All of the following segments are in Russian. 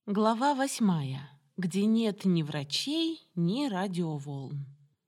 Глава 8, где нет ни врачей, ни радиоволн.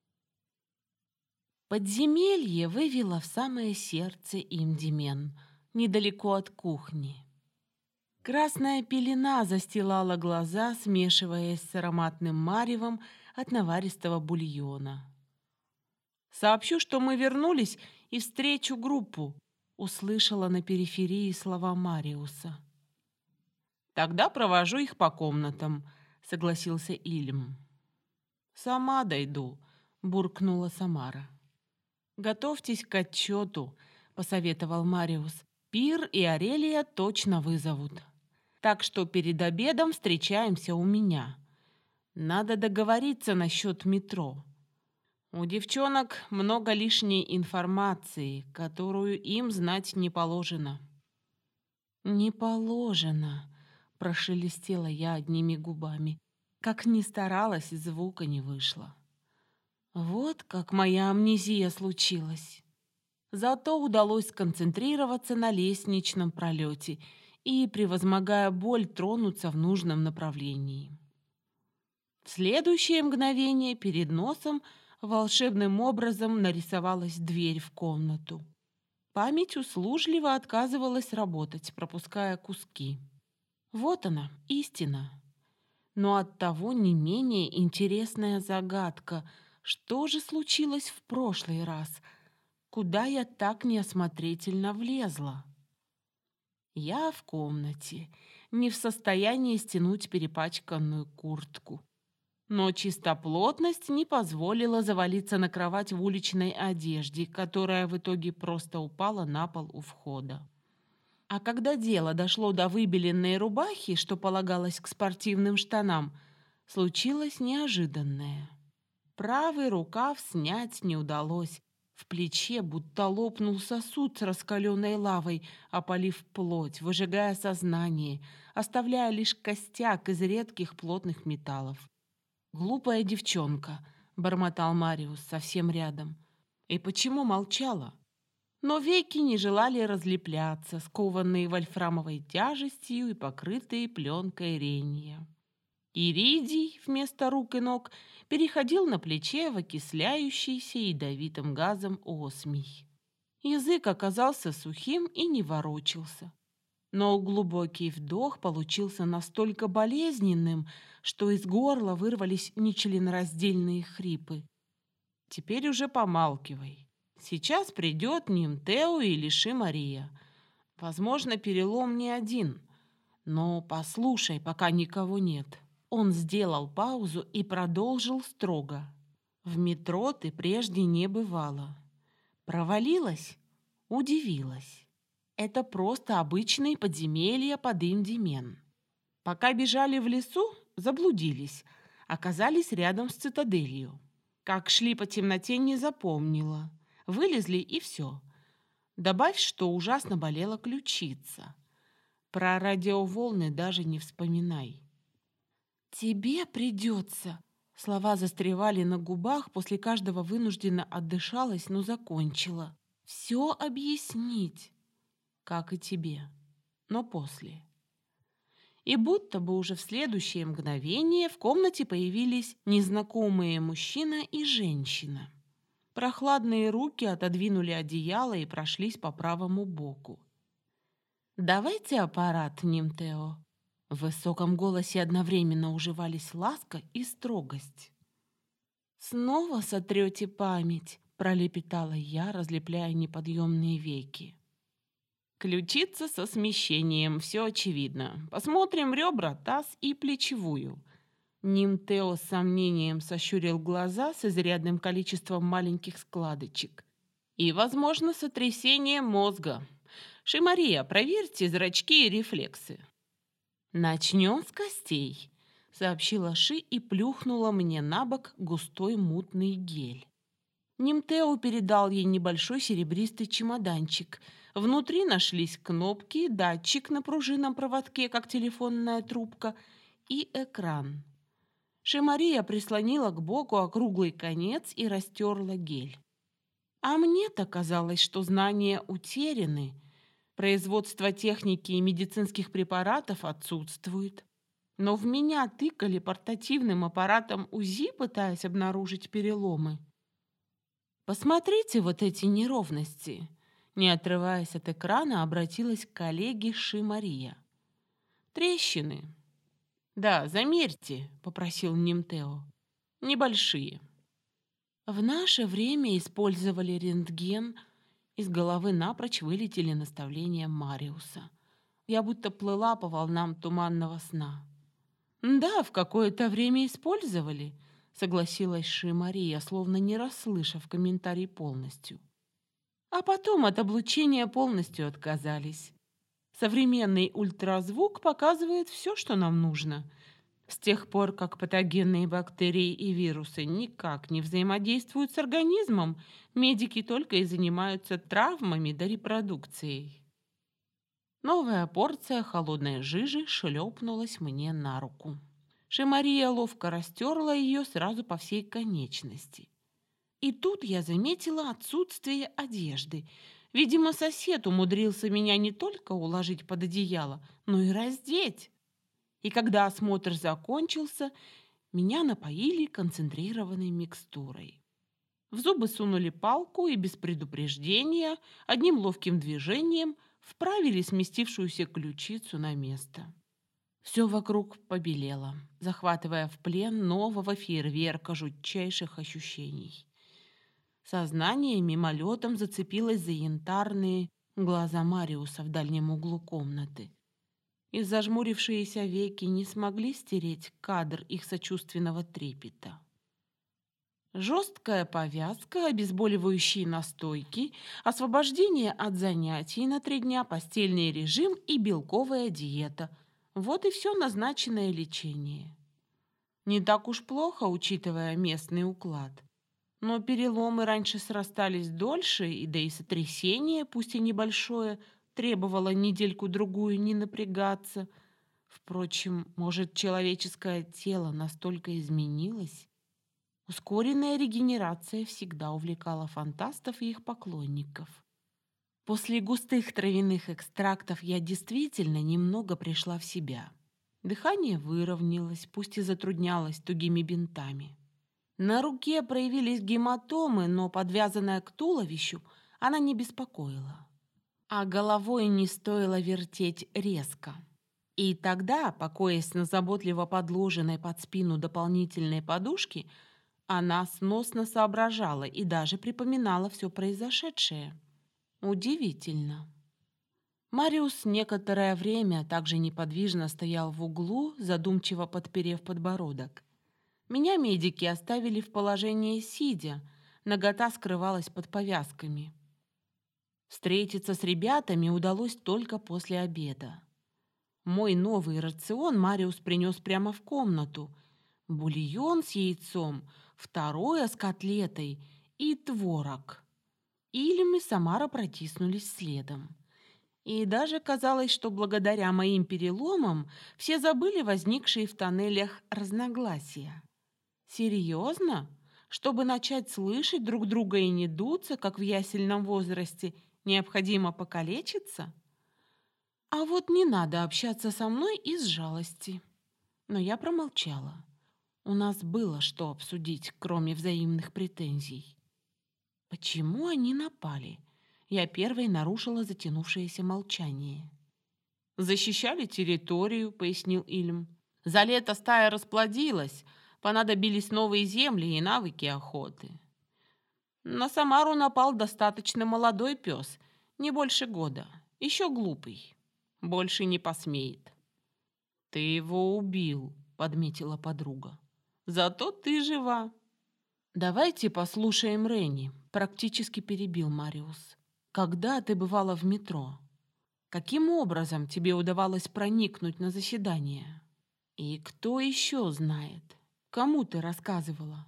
Подземелье вывело в самое сердце Имдимен, недалеко от кухни. Красная пелена застилала глаза, смешиваясь с ароматным маревом от наваристого бульона. «Сообщу, что мы вернулись и встречу группу», — услышала на периферии слова Мариуса. «Тогда провожу их по комнатам», — согласился Ильм. «Сама дойду», — буркнула Самара. «Готовьтесь к отчету», — посоветовал Мариус. «Пир и Арелия точно вызовут. Так что перед обедом встречаемся у меня. Надо договориться насчет метро. У девчонок много лишней информации, которую им знать не положено». «Не положено», — прошелестела я одними губами. Как ни старалась, звука не вышло. Вот как моя амнезия случилась. Зато удалось сконцентрироваться на лестничном пролете и, превозмогая боль, тронуться в нужном направлении. В следующее мгновение перед носом волшебным образом нарисовалась дверь в комнату. Память услужливо отказывалась работать, пропуская куски. Вот она, истина. Но оттого не менее интересная загадка. Что же случилось в прошлый раз? Куда я так неосмотрительно влезла? Я в комнате, не в состоянии стянуть перепачканную куртку. Но чистоплотность не позволила завалиться на кровать в уличной одежде, которая в итоге просто упала на пол у входа. А когда дело дошло до выбеленной рубахи, что полагалось к спортивным штанам, случилось неожиданное. Правый рукав снять не удалось. В плече будто лопнул сосуд с раскаленной лавой, опалив плоть, выжигая сознание, оставляя лишь костяк из редких плотных металлов. «Глупая девчонка», — бормотал Мариус совсем рядом. «И почему молчала?» Но веки не желали разлепляться, скованные вольфрамовой тяжестью и покрытые пленкой ренья. Иридий вместо рук и ног переходил на плече в окисляющийся ядовитым газом осмий. Язык оказался сухим и не ворочался. Но глубокий вдох получился настолько болезненным, что из горла вырвались нечленораздельные хрипы. «Теперь уже помалкивай. Сейчас придет Нимтео или Ши-Мария. Возможно, перелом не один. Но послушай, пока никого нет». Он сделал паузу и продолжил строго. «В метро ты прежде не бывала. Провалилась? Удивилась. Это просто обычные подземелья под Индимен. Пока бежали в лесу, заблудились, оказались рядом с цитаделью. Как шли по темноте, не запомнила. Вылезли и все. Добавь, что ужасно болела ключица. Про радиоволны даже не вспоминай». «Тебе придется...» Слова застревали на губах, после каждого вынужденно отдышалась, но закончила. «Все объяснить, как и тебе, но после». И будто бы уже в следующее мгновение в комнате появились незнакомые мужчина и женщина. Прохладные руки отодвинули одеяло и прошлись по правому боку. «Давайте аппарат, Нимтео». В высоком голосе одновременно уживались ласка и строгость. «Снова сотрете память», — пролепетала я, разлепляя неподъемные веки. «Ключица со смещением, все очевидно. Посмотрим ребра, таз и плечевую». Нимтео с сомнением сощурил глаза с изрядным количеством маленьких складочек. «И, возможно, сотрясение мозга. Ши-Мария, проверьте зрачки и рефлексы». «Начнем с костей», — сообщила Ши и плюхнула мне на бок густой мутный гель. Нимтео передал ей небольшой серебристый чемоданчик. Внутри нашлись кнопки, датчик на пружинном проводке, как телефонная трубка, и экран. Ши-Мария прислонила к боку округлый конец и растерла гель. А мне-то казалось, что знания утеряны. Производство техники и медицинских препаратов отсутствует. Но в меня тыкали портативным аппаратом УЗИ, пытаясь обнаружить переломы. «Посмотрите вот эти неровности!» Не отрываясь от экрана, обратилась к коллеге Ши Мария. «Трещины!» «Да, замерьте», — попросил Нимтео. «Небольшие». В наше время использовали рентген. Из головы напрочь вылетели наставления Мариуса. Я будто плыла по волнам туманного сна. «Да, в какое-то время использовали», — согласилась Ши Мария, словно не расслышав комментарий полностью. А потом от облучения полностью отказались. Современный ультразвук показывает все, что нам нужно. С тех пор, как патогенные бактерии и вирусы никак не взаимодействуют с организмом, медики только и занимаются травмами да репродукцией. Новая порция холодной жижи шлепнулась мне на руку. Шимария ловко растерла ее сразу по всей конечности. И тут я заметила отсутствие одежды. Видимо, сосед умудрился меня не только уложить под одеяло, но и раздеть. И когда осмотр закончился, меня напоили концентрированной микстурой. В зубы сунули палку и без предупреждения, одним ловким движением вправили сместившуюся ключицу на место. Все вокруг побелело, захватывая в плен нового фейерверка жутчайших ощущений. Сознание мимолетом зацепилось за янтарные глаза Мариуса в дальнем углу комнаты. И зажмурившиеся веки не смогли стереть кадр их сочувственного трепета. Жесткая повязка, обезболивающие настойки, освобождение от занятий на 3 дня, постельный режим и белковая диета. Вот и все назначенное лечение. Не так уж плохо, учитывая местный уклад. Но переломы раньше срастались дольше, и да и сотрясение, пусть и небольшое, требовало недельку-другую не напрягаться. Впрочем, может, человеческое тело настолько изменилось? Ускоренная регенерация всегда увлекала фантастов и их поклонников. После густых травяных экстрактов я действительно немного пришла в себя. Дыхание выровнялось, пусть и затруднялось тугими бинтами. На руке проявились гематомы, но подвязанная к туловищу она не беспокоила. А головой не стоило вертеть резко. И тогда, покоясь на заботливо подложенной под спину дополнительной подушке, она сносно соображала и даже припоминала все произошедшее. Удивительно. Мариус некоторое время также неподвижно стоял в углу, задумчиво подперев подбородок. Меня медики оставили в положении сидя, нагота скрывалась под повязками. Встретиться с ребятами удалось только после обеда. Мой новый рацион Мариус принес прямо в комнату. Бульон с яйцом, второе с котлетой и творог. Ильм и Самара протиснулись следом. И даже казалось, что благодаря моим переломам все забыли возникшие в тоннелях разногласия. Серьезно? Чтобы начать слышать друг друга и не дуться, как в ясельном возрасте, необходимо покалечиться? А вот не надо общаться со мной из жалости. Но я промолчала. У нас было что обсудить, кроме взаимных претензий. Почему они напали? Я первой нарушила затянувшееся молчание. «Защищали территорию», — пояснил Ильм. «За лето стая расплодилась, понадобились новые земли и навыки охоты. На Самару напал достаточно молодой пес, не больше года, еще глупый. Больше не посмеет». «Ты его убил», — подметила подруга. «Зато ты жива». «Давайте послушаем Ренни», — практически перебил Мариус. «Когда ты бывала в метро? Каким образом тебе удавалось проникнуть на заседание? И кто еще знает? Кому ты рассказывала?»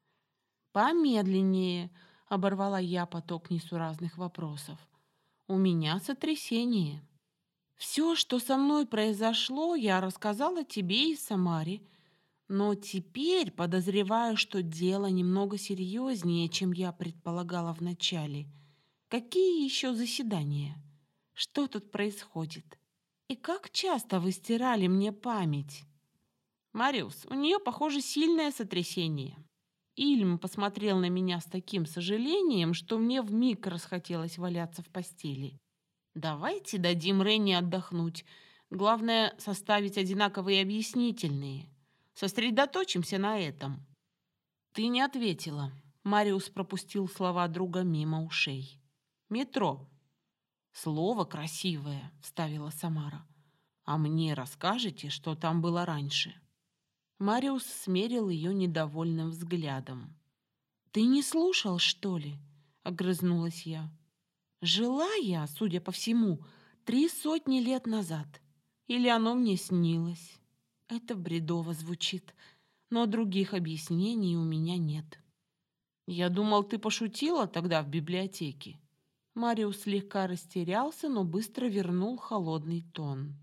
«Помедленнее», — оборвала я поток несуразных вопросов. «У меня сотрясение. Все, что со мной произошло, я рассказала тебе и Самаре. Но теперь подозреваю, что дело немного серьезнее, чем я предполагала вначале. Какие еще заседания? Что тут происходит? И как часто вы стирали мне память?» Мариус, у нее, похоже, сильное сотрясение. Ильм посмотрел на меня с таким сожалением, что мне вмиг расхотелось валяться в постели. Давайте дадим Ренни отдохнуть. Главное, составить одинаковые объяснительные. Сосредоточимся на этом. Ты не ответила. Мариус пропустил слова друга мимо ушей. Метро. Слово красивое, вставила Самара. А мне расскажете, что там было раньше? Мариус смерил ее недовольным взглядом. «Ты не слушал, что ли?» — огрызнулась я. «Жила я, судя по всему, 300 лет назад. Или оно мне снилось. Это бредово звучит, но других объяснений у меня нет». «Я думал, ты пошутила тогда в библиотеке». Мариус слегка растерялся, но быстро вернул холодный тон.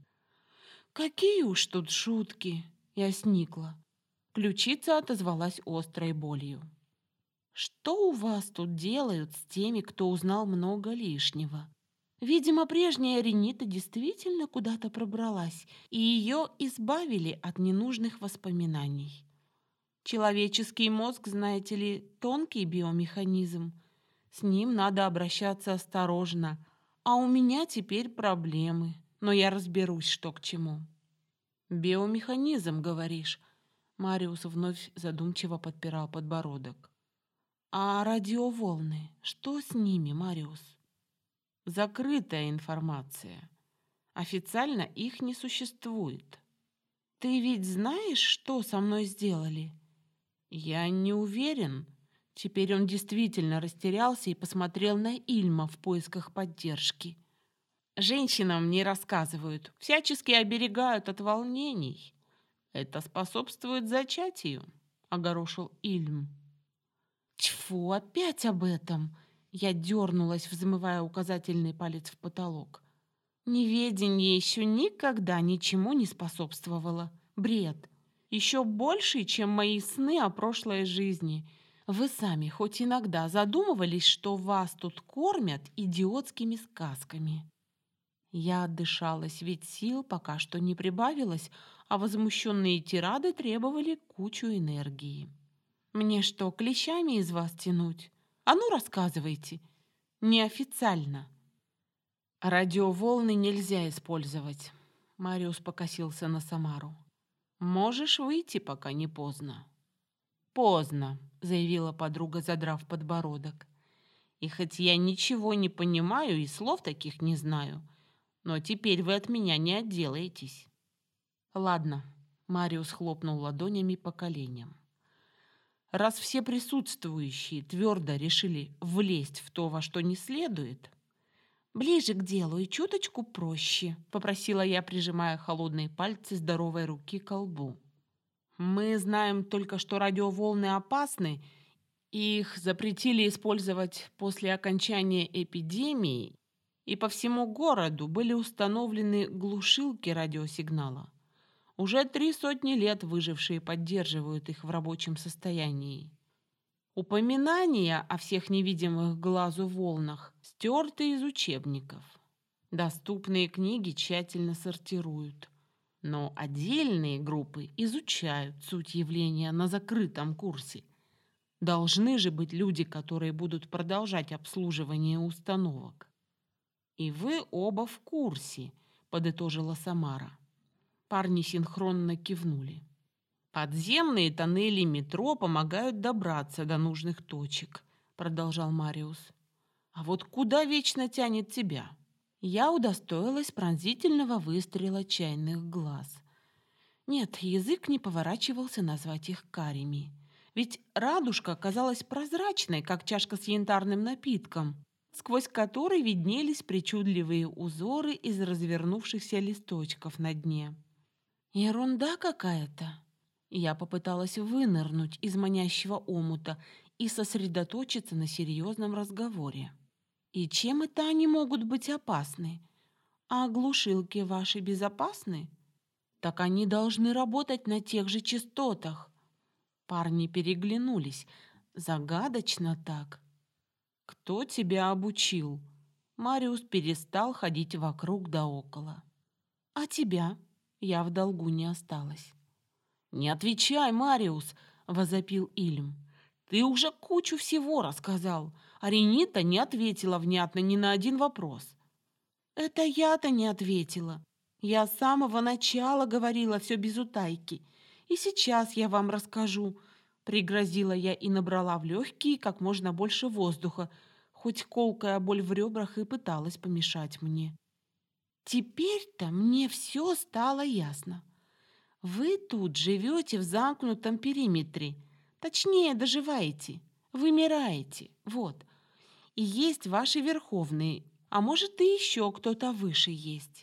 «Какие уж тут шутки!» Я сникла. Ключица отозвалась острой болью. «Что у вас тут делают с теми, кто узнал много лишнего?» Видимо, прежняя Ренита действительно куда-то пробралась, и ее избавили от ненужных воспоминаний. Человеческий мозг, знаете ли, тонкий биомеханизм. С ним надо обращаться осторожно. А у меня теперь проблемы, но я разберусь, что к чему. «Биомеханизм, говоришь?» Мариус вновь задумчиво подпирал подбородок. «А радиоволны? Что с ними, Мариус?» «Закрытая информация. Официально их не существует. Ты ведь знаешь, что со мной сделали?» «Я не уверен». Теперь он действительно растерялся и посмотрел на Ильма в поисках поддержки. «Женщинам не рассказывают, всячески оберегают от волнений. Это способствует зачатию», — огорошил Ильм. «Тьфу, опять об этом!» Я дернулась, взмывая указательный палец в потолок. Неведение еще никогда ничему не способствовало. Бред. Еще больший, чем мои сны о прошлой жизни. Вы сами хоть иногда задумывались, что вас тут кормят идиотскими сказками? Я отдышалась, ведь сил пока что не прибавилось, а возмущенные тирады требовали кучу энергии. Мне что, клещами из вас тянуть? А ну, рассказывайте. Неофициально. Радиоволны нельзя использовать. Мариус покосился на Самару. Можешь выйти, пока не поздно. Поздно, заявила подруга, задрав подбородок. И хоть я ничего не понимаю и слов таких не знаю, но теперь вы от меня не отделаетесь. Ладно, Мариус хлопнул ладонями по коленям. Раз все присутствующие твердо решили влезть в то, во что не следует, ближе к делу и чуточку проще, попросила я, прижимая холодные пальцы здоровой руки к лбу. Мы знаем только, что радиоволны опасны, и их запретили использовать после окончания эпидемии, и по всему городу были установлены глушилки радиосигнала. Уже 300 лет выжившие поддерживают их в рабочем состоянии. Упоминания о всех невидимых глазу волнах стерты из учебников. Доступные книги тщательно сортируют. Но отдельные группы изучают суть явления на закрытом курсе. Должны же быть люди, которые будут продолжать обслуживание установок. «И вы оба в курсе», — подытожила Самара. Парни синхронно кивнули. «Подземные тоннели метро помогают добраться до нужных точек», — продолжал Мариус. «А вот куда вечно тянет тебя?» Я удостоилась пронзительного выстрела чайных глаз. Нет, язык не поворачивался назвать их карими. Ведь радужка казалась прозрачной, как чашка с янтарным напитком, сквозь который виднелись причудливые узоры из развернувшихся листочков на дне. Ерунда какая-то. Я попыталась вынырнуть из манящего омута и сосредоточиться на серьезном разговоре. И чем это они могут быть опасны? А глушилки ваши безопасны? Так они должны работать на тех же частотах. Парни переглянулись. Загадочно так. Кто тебя обучил? Мариус перестал ходить вокруг да около. А тебя? Я в долгу не осталась. «Не отвечай, Мариус!» — возопил Ильм. «Ты уже кучу всего рассказал, а Ренита не ответила внятно ни на один вопрос». «Это я-то не ответила. Я с самого начала говорила все без утайки. И сейчас я вам расскажу», — пригрозила я и набрала в легкие как можно больше воздуха, хоть колкая боль в ребрах и пыталась помешать мне. «Теперь-то мне все стало ясно. Вы тут живете в замкнутом периметре. Точнее, доживаете, вымираете. Вот. И есть ваши верховные, а может и еще кто-то выше есть.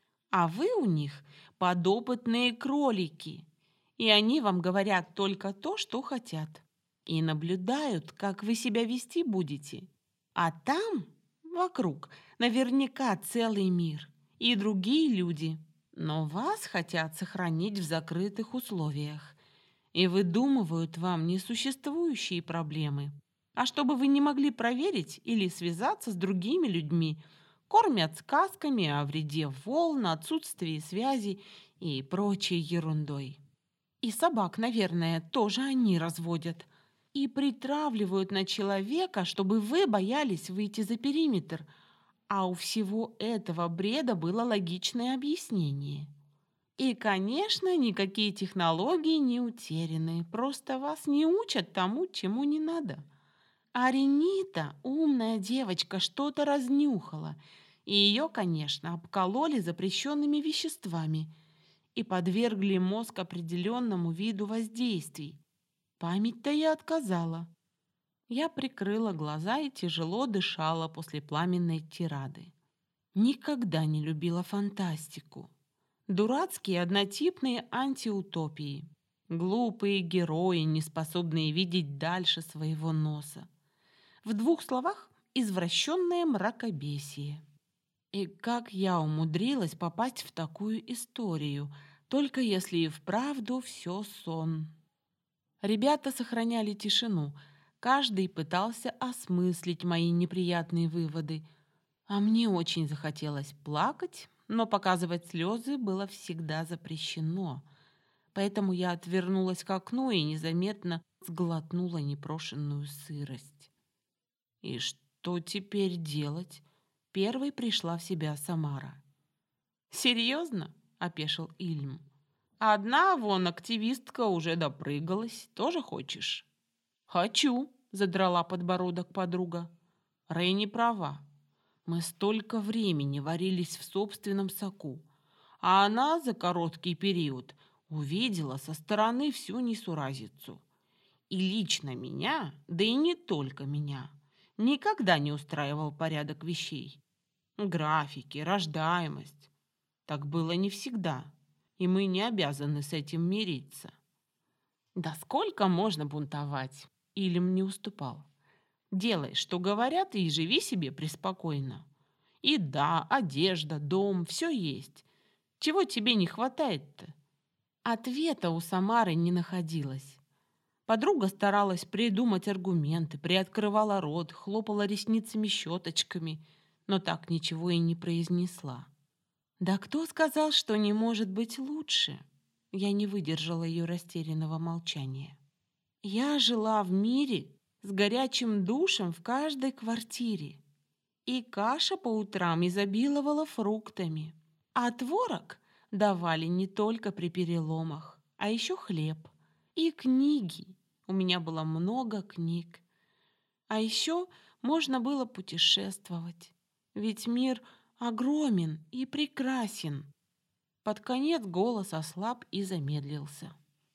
А вы у них подопытные кролики. И они вам говорят только то, что хотят. И наблюдают, как вы себя вести будете. А там, вокруг, наверняка целый мир и другие люди. Но вас хотят сохранить в закрытых условиях и выдумывают вам несуществующие проблемы. А чтобы вы не могли проверить или связаться с другими людьми, кормят сказками о вреде волн, отсутствии связи и прочей ерундой. И собак, наверное, тоже они разводят. И притравливают на человека, чтобы вы боялись выйти за периметр. А у всего этого бреда было логичное объяснение. И, конечно, никакие технологии не утеряны, просто вас не учат тому, чему не надо. А Ренита, умная девочка, что-то разнюхала, и ее, конечно, обкололи запрещенными веществами и подвергли мозг определенному виду воздействий. Память-то я отказала. Я прикрыла глаза и тяжело дышала после пламенной тирады. Никогда не любила фантастику. Дурацкие однотипные антиутопии. Глупые герои, не способные видеть дальше своего носа. В двух словах, извращенное мракобесие. И как я умудрилась попасть в такую историю, только если и вправду все сон. Ребята сохраняли тишину, каждый пытался осмыслить мои неприятные выводы, а мне очень захотелось плакать, но показывать слезы было всегда запрещено. Поэтому я отвернулась к окну и незаметно сглотнула непрошенную сырость. И что теперь делать? Первой пришла в себя Самара. «Серьезно?» – опешил Ильм. «Одна вон активистка уже допрыгалась. Тоже хочешь?» «Хочу», – задрала подбородок подруга. Рэй не права. Мы столько времени варились в собственном соку, а она за короткий период увидела со стороны всю несуразицу. И лично меня, да и не только меня, никогда не устраивал порядок вещей. Графики, рождаемость. Так было не всегда, и мы не обязаны с этим мириться. Да сколько можно бунтовать? Илем не уступал. Делай, что говорят, и живи себе преспокойно. И да, одежда, дом, все есть. Чего тебе не хватает-то? Ответа у Самары не находилось. Подруга старалась придумать аргументы, приоткрывала рот, хлопала ресницами щеточками, но так ничего и не произнесла. «Да кто сказал, что не может быть лучше?» Я не выдержала ее растерянного молчания. «Я жила в мире с горячим душем в каждой квартире, и каша по утрам изобиловала фруктами, а творог давали не только при переломах, а еще хлеб и книги. У меня было много книг. А еще можно было путешествовать, ведь мир огромен и прекрасен». Под конец голос ослаб и замедлился.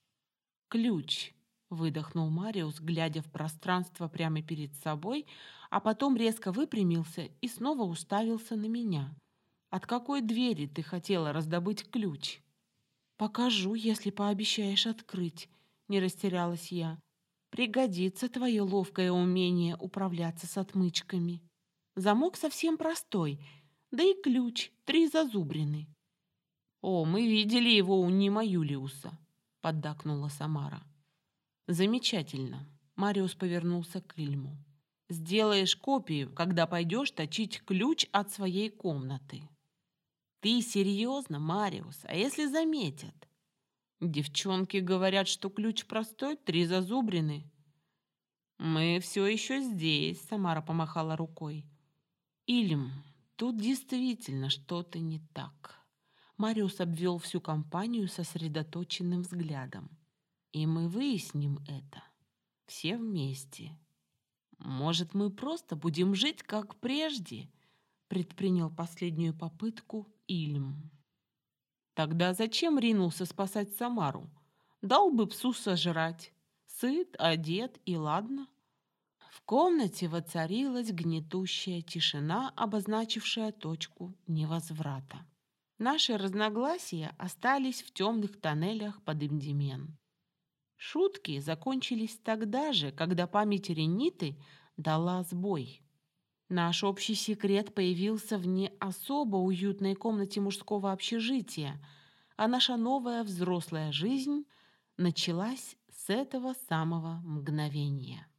«Ключ», — выдохнул Мариус, глядя в пространство прямо перед собой, а потом резко выпрямился и снова уставился на меня. «От какой двери ты хотела раздобыть ключ?» «Покажу, если пообещаешь открыть», — не растерялась я. «Пригодится твое ловкое умение управляться с отмычками. Замок совсем простой, да и ключ 3 зазубрины». «О, мы видели его у Нима Юлиуса», — поддакнула Самара. «Замечательно», — Мариус повернулся к Ильму. «Сделаешь копию, когда пойдешь точить ключ от своей комнаты». «Ты серьезно, Мариус? А если заметят?» Девчонки говорят, что ключ простой, 3 зазубрины. Мы все еще здесь, Самара помахала рукой. Ильм, тут действительно что-то не так. Мариус обвел всю компанию сосредоточенным взглядом. И мы выясним это. Все вместе. Может, мы просто будем жить, как прежде? Предпринял последнюю попытку Ильм. Тогда зачем ринулся спасать Самару? Дал бы псу сожрать. Сыт, одет и ладно. В комнате воцарилась гнетущая тишина, обозначившая точку невозврата. Наши разногласия остались в темных тоннелях под Имдимен. Шутки закончились тогда же, когда память Рениты дала сбой. Наш общий секрет появился в не особо уютной комнате мужского общежития, а наша новая взрослая жизнь началась с этого самого мгновения.